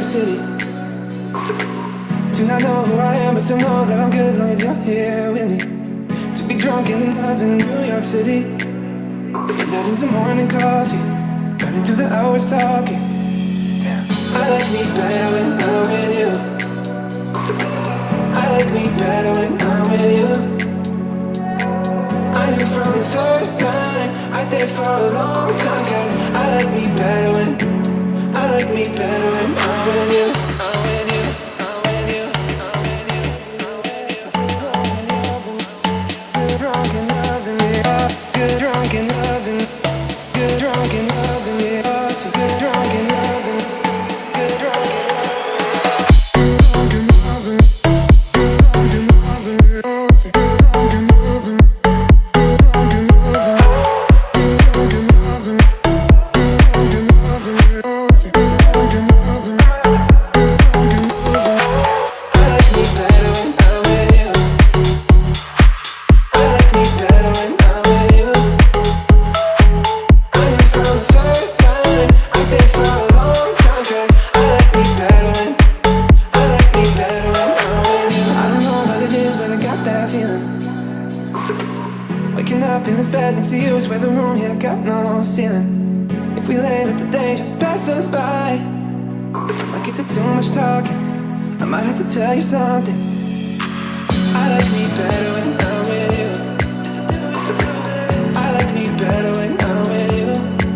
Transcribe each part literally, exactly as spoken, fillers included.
City. Do not know who I am, but still know that I'm good long as you're here with me. To be drunk and in love in New York City. Night into morning coffee, running through the hours talking. Damn. I like me better when I'm with you. I like me better when I'm with you. I knew from the first time I stayed for a long time, cause I like me better when I like me better when I'm with you. I'm with you, I'm with you, I'm with you, I'm with you. Good drunk and loving me up, good drunk and loving, good drunk and loving me up, so good drunk and loving, good drunk and loving, good drunk and loving, good drunk and loving me up, so good drunk and loving, good drunk and loving, good drunk and loving, good drunk and loving me up, so good drunk and loving, good drunk and loving. I like me better when I'm with you. I like me better when I'm with you. I knew from the first time I stayed for a long time, cause I like me better when I like me better when I'm with you. I don't know what it is, but I got that feeling. Waking up in this bed next to you is where the room here got no ceiling. If we lay let the day just pass us by, might get to too much talking, I might have to tell you something. I like me better when I'm with you. I like me better when I'm with you.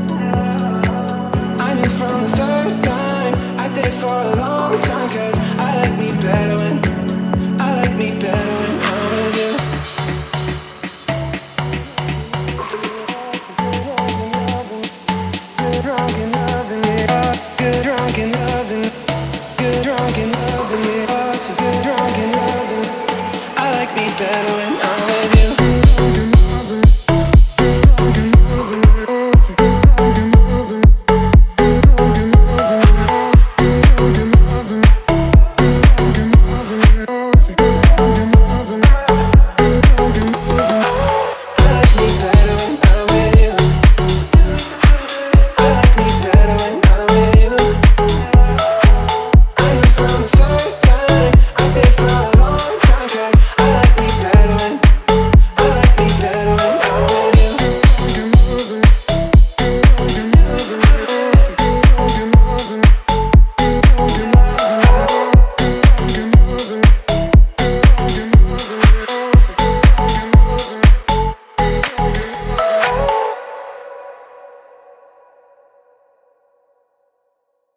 I knew from the first time I stayed for a long time, cause I like me better when I like me better when I'm with you. Good drunk and loving me up, good drunk and loving, good drunk and loving me up, so good drunk and loving. I like me better when